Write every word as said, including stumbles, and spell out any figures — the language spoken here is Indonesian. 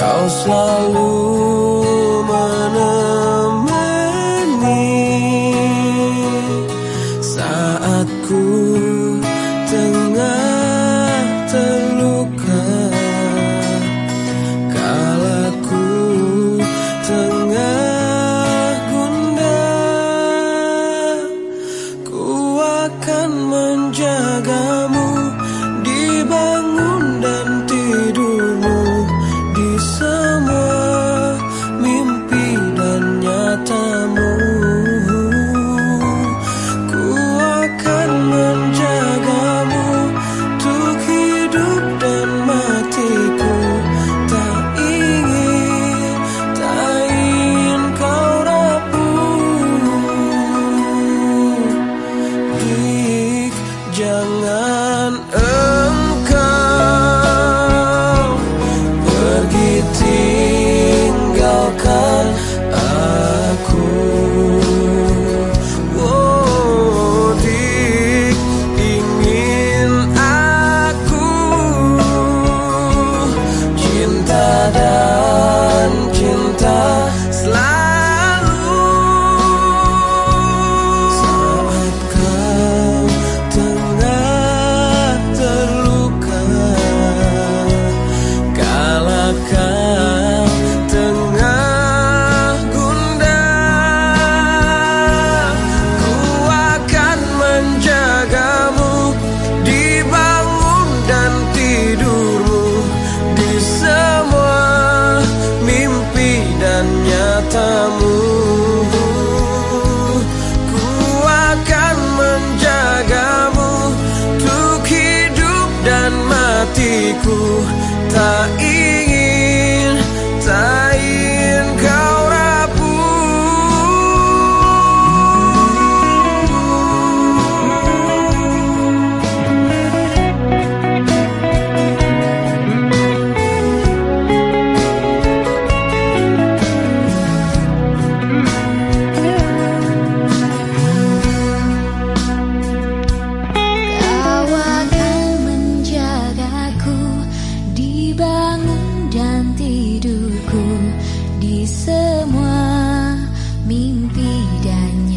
Kau selalu menemani saat ku tengah terluka, kala ku tengah gundah. Ku akan menjagamu di bangun dan tidurmu, di semua mimpi dan nyatamu. Ku akan menjagamu untuk hidup dan matiku. Tak ingin, tak ingin kau rapuh. Dik, jangan engkau pergi tinggalkan aku. Oh, Dik, ingin aku cinta dan cinta selalu. Saat kau tengah terluka, kala kau tengah gundah, ku akan menjagamu di bangun dan tidurmu, di semua mimpi dan nyatamu. Ku akan menjagamu untuk hidup dan matiku. Tak ingin, tak ingin kau Kau akan menjagaku di bangun dan tidurku, di semua mimpi dan